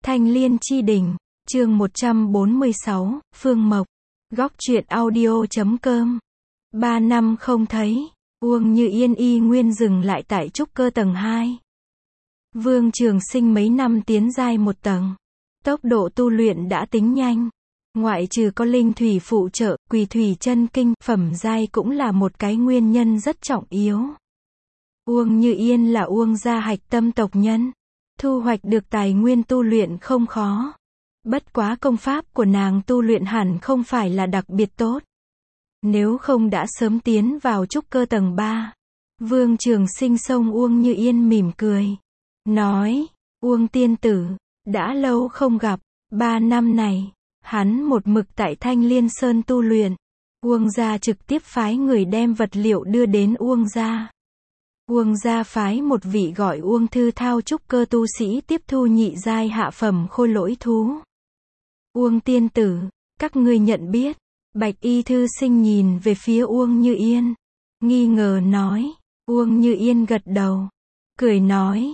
Thanh Liên Chi Đỉnh, chương 146, Phương Mộc, góc truyện audio.com. 3 năm không thấy, Uông Như Yên y nguyên dừng lại tại trúc cơ tầng 2. Vương Trường Sinh mấy năm tiến giai một tầng. Tốc độ tu luyện đã tính nhanh. Ngoại trừ có linh thủy phụ trợ, quỳ thủy chân kinh, phẩm giai cũng là một cái nguyên nhân rất trọng yếu. Uông Như Yên là Uông gia hạch tâm tộc nhân. Thu hoạch được tài nguyên tu luyện không khó. Bất quá công pháp của nàng tu luyện hẳn không phải là đặc biệt tốt. Nếu không đã sớm tiến vào trúc cơ tầng 3. Vương Trường Sinh xông Uông Như Yên mỉm cười. Nói, Uông tiên tử, đã lâu không gặp, 3 năm này, hắn một mực tại Thanh Liên Sơn tu luyện. Uông gia trực tiếp phái người đem vật liệu đưa đến Uông gia. Uông gia phái một vị gọi Uông Thư Thao trúc cơ tu sĩ tiếp thu nhị giai hạ phẩm khôi lỗi thú. Uông tiên tử, các ngươi nhận biết. Bạch y thư sinh nhìn về phía Uông Như Yên. Nghi ngờ nói. Uông Như Yên gật đầu. Cười nói.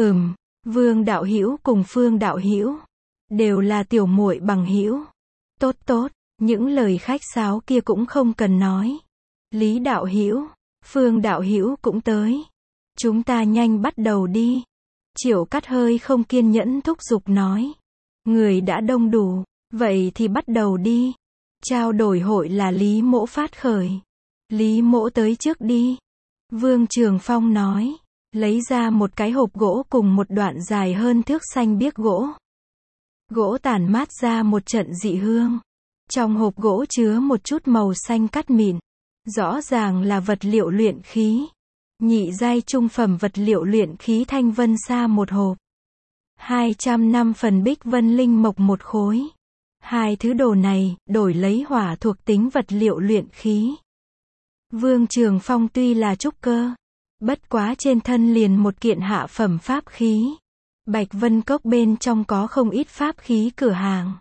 Vương đạo hữu cùng Phương đạo hữu đều là tiểu muội bằng hữu. Tốt tốt, những lời khách sáo kia cũng không cần nói. Lý đạo hữu, Phương đạo hữu cũng tới. Chúng ta nhanh bắt đầu đi. Triệu Cát hơi không kiên nhẫn thúc giục nói. Người đã đông đủ, vậy thì bắt đầu đi. Trao đổi hội là Lý Mỗ phát khởi. Lý Mỗ tới trước đi. Vương Trường Phong nói. Lấy ra một cái hộp gỗ cùng một đoạn dài hơn thước xanh biếc gỗ. Gỗ tản mát ra một trận dị hương. Trong hộp gỗ chứa một chút màu xanh cát mịn. Rõ ràng là vật liệu luyện khí. Nhị giai trung phẩm vật liệu luyện khí thanh vân sa một hộp. 200 năm phần bích vân linh mộc một khối. Hai thứ đồ này, đổi lấy hỏa thuộc tính vật liệu luyện khí. Vương Trường Phong tuy là trúc cơ, bất quá trên thân liền một kiện hạ phẩm pháp khí. Bạch Vân Cốc bên trong có không ít pháp khí cửa hàng.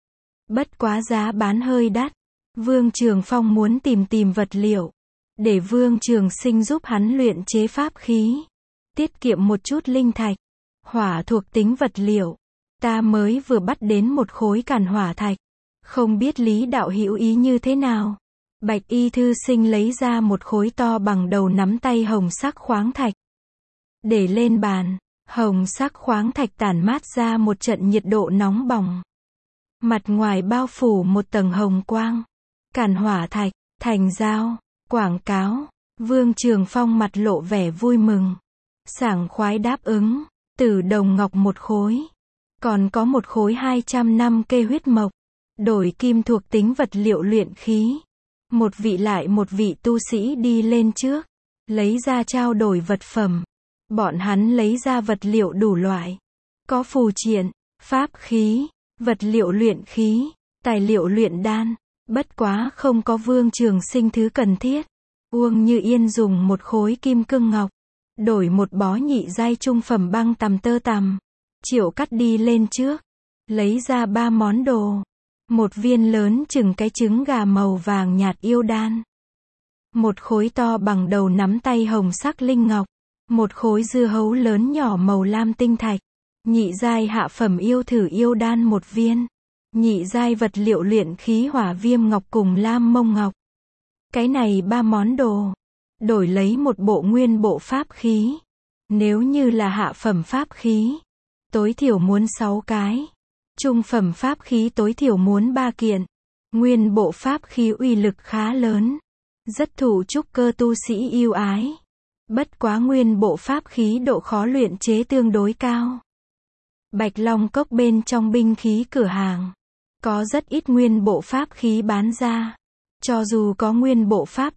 Bất quá giá bán hơi đắt. Vương Trường Phong muốn tìm vật liệu, để Vương Trường Sinh giúp hắn luyện chế pháp khí. Tiết kiệm một chút linh thạch. Hỏa thuộc tính vật liệu. Ta mới vừa bắt đến một khối càn hỏa thạch. Không biết Lý đạo hữu ý như thế nào? Bạch y thư sinh lấy ra một khối to bằng đầu nắm tay hồng sắc khoáng thạch. Để lên bàn, hồng sắc khoáng thạch tản mát ra một trận nhiệt độ nóng bỏng. Mặt ngoài bao phủ một tầng hồng quang. Càn hỏa thạch, thành giao, quảng cáo. Vương Trường Phong mặt lộ vẻ vui mừng. Sảng khoái đáp ứng. Tử đồng ngọc một khối. Còn có một khối 200 năm cây huyết mộc. Đổi kim thuộc tính vật liệu luyện khí. Một vị lại một vị tu sĩ đi lên trước. Lấy ra trao đổi vật phẩm. Bọn hắn lấy ra vật liệu đủ loại. Có phù triện, pháp khí, vật liệu luyện khí, tài liệu luyện đan. Bất quá không có Vương Trường Sinh thứ cần thiết. Uông Như Yên dùng một khối kim cương ngọc. Đổi một bó nhị giai trung phẩm băng tằm tơ tằm. Triệu Cát đi lên trước. Lấy ra 3 món đồ. Một viên lớn chừng cái trứng gà màu vàng nhạt yêu đan. Một khối to bằng đầu nắm tay hồng sắc linh ngọc. Một khối dưa hấu lớn nhỏ màu lam tinh thạch. Nhị giai hạ phẩm yêu thử yêu đan một viên. Nhị giai vật liệu luyện khí hỏa viêm ngọc cùng lam mông ngọc. Cái này 3 món đồ. Đổi lấy một bộ nguyên bộ pháp khí. Nếu như là hạ phẩm pháp khí, tối thiểu muốn 6 cái. Trung phẩm pháp khí tối thiểu muốn 3 kiện. Nguyên bộ pháp khí uy lực khá lớn. Rất thụ trúc cơ tu sĩ yêu ái. Bất quá nguyên bộ pháp khí độ khó luyện chế tương đối cao. Bạch Long Cốc bên trong binh khí cửa hàng. Có rất ít nguyên bộ pháp khí bán ra. Cho dù có nguyên bộ pháp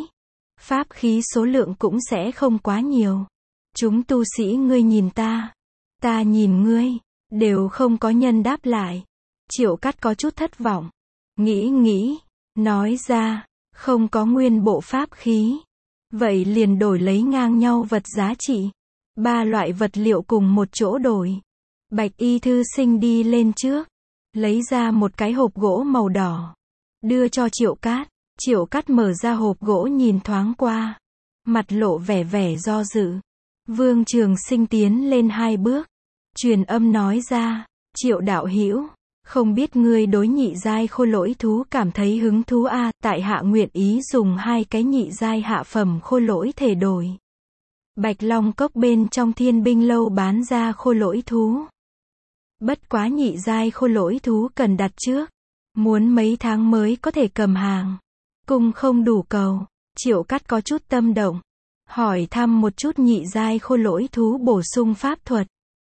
khí số lượng cũng sẽ không quá nhiều. Chúng tu sĩ ngươi nhìn ta nhìn ngươi, đều không có nhân đáp lại. Triệu Cát có chút thất vọng. Nghĩ, nói ra, không có nguyên bộ pháp khí. Vậy liền đổi lấy ngang nhau vật giá trị. 3 loại vật liệu cùng một chỗ đổi. Bạch y thư sinh đi lên trước. Lấy ra một cái hộp gỗ màu đỏ. Đưa cho Triệu Cát. Triệu Cát mở ra hộp gỗ nhìn thoáng qua. Mặt lộ vẻ do dự. Vương Trường Sinh tiến lên 2 bước. Truyền âm nói ra. Triệu đạo hữu, không biết ngươi đối nhị giai khôi lỗi thú cảm thấy hứng thú a, tại hạ nguyện ý dùng 2 cái nhị giai hạ phẩm khôi lỗi thể đổi. Bạch Long Cốc bên trong Thiên Binh Lâu bán ra khôi lỗi thú. Bất quá nhị giai khôi lỗi thú cần đặt trước. Muốn mấy tháng mới có thể cầm hàng. Cung không đủ cầu. Triệu Cắt có chút tâm động. Hỏi thăm một chút nhị giai khôi lỗi thú bổ sung pháp thuật.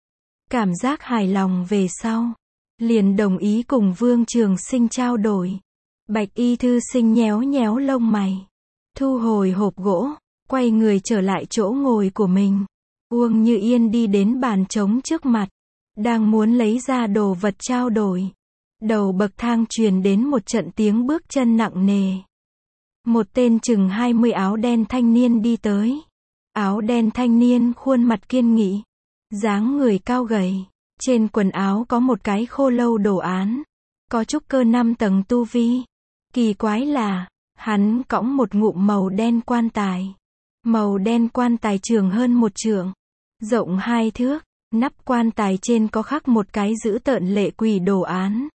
Cảm giác hài lòng về sau. Liền đồng ý cùng Vương Trường Sinh trao đổi. Bạch Y Thư Sinh nhéo nhéo lông mày. Thu hồi hộp gỗ. Quay người trở lại chỗ ngồi của mình. Uông Như Yên đi đến bàn trống trước mặt. Đang muốn lấy ra đồ vật trao đổi. Đầu bậc thang truyền đến một trận tiếng bước chân nặng nề. Một tên chừng 20 áo đen thanh niên đi tới. Áo đen thanh niên khuôn mặt kiên nghị. Dáng người cao gầy. Trên quần áo có một cái khô lâu đồ án. Có trúc cơ 5 tầng tu vi. Kỳ quái là, hắn cõng một ngụm màu đen quan tài. Màu đen quan tài trường hơn 1 trượng. Rộng 2 thước. Nắp quan tài trên có khắc một cái dữ tợn lệ quỷ đồ án.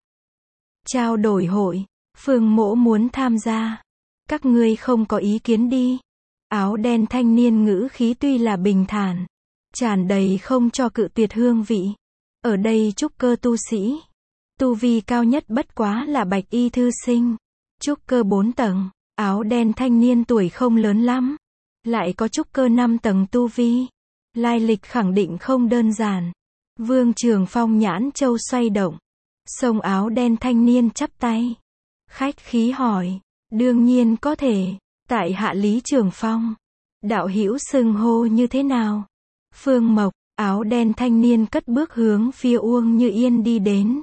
Trao đổi hội. Phương Mỗ muốn tham gia. Các ngươi không có ý kiến đi. Áo đen thanh niên ngữ khí tuy là bình thản. Tràn đầy không cho cự tuyệt hương vị. Ở đây trúc cơ tu sĩ. Tu vi cao nhất bất quá là Bạch Y Thư Sinh. Trúc cơ 4 tầng. Áo đen thanh niên tuổi không lớn lắm. Lại có trúc cơ 5 tầng tu vi. Lai lịch khẳng định không đơn giản. Vương Trường Phong nhãn châu xoay động. Xông áo đen thanh niên chắp tay. Khách khí hỏi. Đương nhiên có thể. Tại hạ Lý Trường Phong. Đạo hữu xưng hô như thế nào? Phương Mộc. Áo đen thanh niên cất bước hướng phía Uông Như Yên đi đến.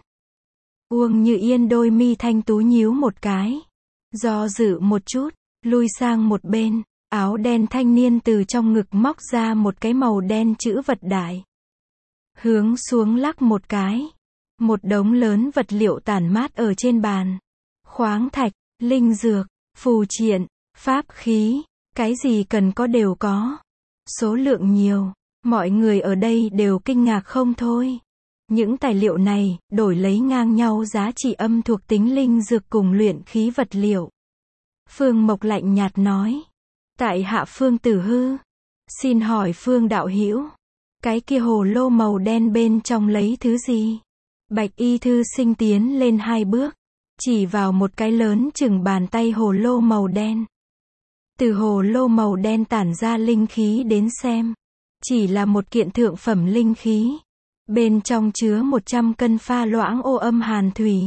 Uông Như Yên đôi mi thanh tú nhíu một cái. Do dự một chút. Lui sang một bên. Áo đen thanh niên từ trong ngực móc ra một cái màu đen chữ vật đại. Hướng xuống lắc một cái. Một đống lớn vật liệu tản mát ở trên bàn. Khoáng thạch, linh dược, phù triện, pháp khí, cái gì cần có đều có. Số lượng nhiều, mọi người ở đây đều kinh ngạc không thôi. Những tài liệu này, đổi lấy ngang nhau giá trị âm thuộc tính linh dược cùng luyện khí vật liệu. Phương Mộc lạnh nhạt nói. Tại hạ Phương Tử Hư. Xin hỏi Phương đạo hữu. Cái kia hồ lô màu đen bên trong lấy thứ gì? Bạch Y Thư Sinh tiến lên 2 bước. Chỉ vào một cái lớn chừng bàn tay hồ lô màu đen. Từ hồ lô màu đen tản ra linh khí đến xem. Chỉ là một kiện thượng phẩm linh khí. Bên trong chứa 100 cân pha loãng ô âm hàn thủy.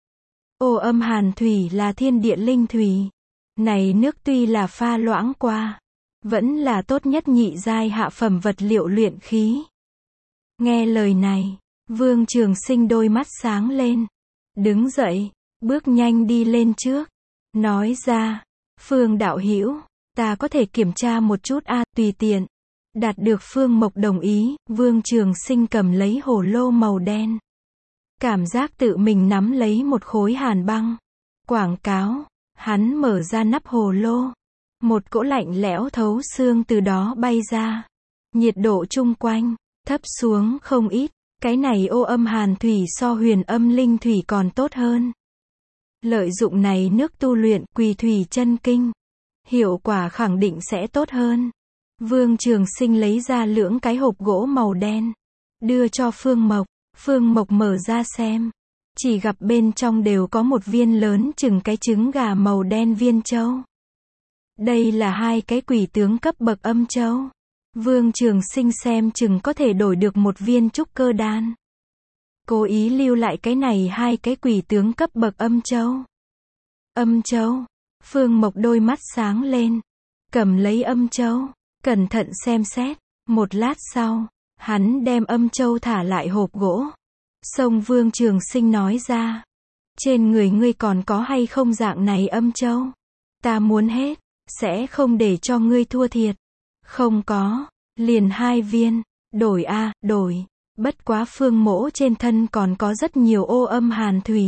Ô âm hàn thủy là thiên địa linh thủy. Này nước tuy là pha loãng qua. Vẫn là tốt nhất nhị giai hạ phẩm vật liệu luyện khí. Nghe lời này. Vương Trường Sinh đôi mắt sáng lên. Đứng dậy. Bước nhanh đi lên trước. Nói ra. Phương đạo hữu. Ta có thể kiểm tra một chút tùy tiện. Đạt được Phương Mộc đồng ý. Vương Trường Sinh cầm lấy hồ lô màu đen. Cảm giác tự mình nắm lấy một khối hàn băng. Quảng cáo. Hắn mở ra nắp hồ lô. Một cỗ lạnh lẽo thấu xương từ đó bay ra. Nhiệt độ chung quanh. Thấp xuống không ít. Cái này ô âm hàn thủy so huyền âm linh thủy còn tốt hơn. Lợi dụng này nước tu luyện quỳ thủy chân kinh. Hiệu quả khẳng định sẽ tốt hơn. Vương Trường Sinh lấy ra lưỡng cái hộp gỗ màu đen. Đưa cho Phương Mộc. Phương Mộc mở ra xem. Chỉ gặp bên trong đều có một viên lớn chừng cái trứng gà màu đen viên châu. Đây là 2 cái quỷ tướng cấp bậc âm châu. Vương Trường Sinh xem chừng có thể đổi được một viên trúc cơ đan. Cố ý lưu lại cái này 2 cái quỷ tướng cấp bậc âm châu. Âm châu. Phương Mộc đôi mắt sáng lên. Cầm lấy âm châu. Cẩn thận xem xét. Một lát sau. Hắn đem âm châu thả lại hộp gỗ. Xong Vương Trường Sinh nói ra. Trên người ngươi còn có hay không dạng này âm châu? Ta muốn hết. Sẽ không để cho ngươi thua thiệt. Không có. Liền 2 viên. Đổi đổi. Bất quá Phương Mỗ trên thân còn có rất nhiều ô âm hàn thủy.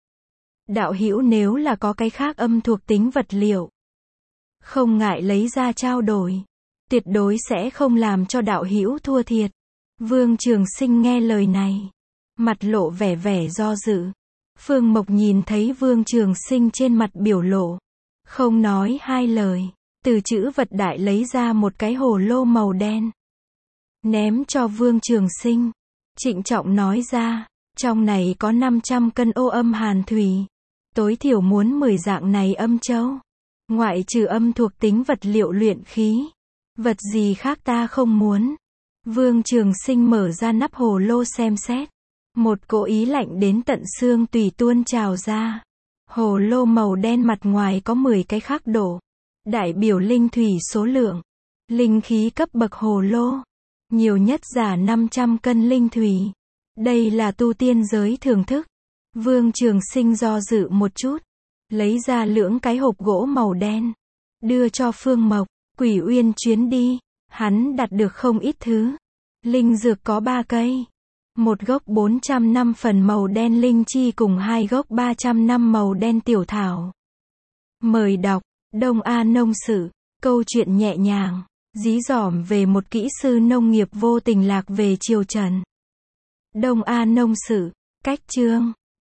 Đạo hữu nếu là có cái khác âm thuộc tính vật liệu. Không ngại lấy ra trao đổi. Tuyệt đối sẽ không làm cho đạo hữu thua thiệt. Vương Trường Sinh nghe lời này. mặt lộ vẻ vẻ do dự. Phương Mộc nhìn thấy Vương Trường Sinh trên mặt biểu lộ, không nói hai lời, từ trữ vật đại lấy ra một cái hồ lô màu đen, ném cho Vương Trường Sinh, trịnh trọng nói ra, trong này có 500 cân ô âm hàn thủy, tối thiểu muốn 10 dạng này âm châu, ngoại trừ âm thuộc tính vật liệu luyện khí, vật gì khác ta không muốn. Vương Trường Sinh mở ra nắp hồ lô xem xét, một cỗ ý lạnh đến tận xương tùy tuôn trào ra. Hồ lô màu đen mặt ngoài có 10 cái khắc độ, đại biểu linh thủy số lượng, linh khí cấp bậc hồ lô, nhiều nhất giả 500 cân linh thủy. Đây là tu tiên giới thưởng thức. Vương Trường Sinh do dự một chút, lấy ra lưỡng cái hộp gỗ màu đen, đưa cho Phương Mộc. Quỷ Uyên chuyến đi, hắn đặt được không ít thứ. Linh dược có 3 cây, một gốc 400 năm phần màu đen linh chi cùng 2 gốc 300 năm màu đen tiểu thảo. Mời đọc Đông A Nông Sự, câu chuyện nhẹ nhàng, dí dỏm về một kỹ sư nông nghiệp vô tình lạc về triều Trần. Đông A Nông Sự, cách chương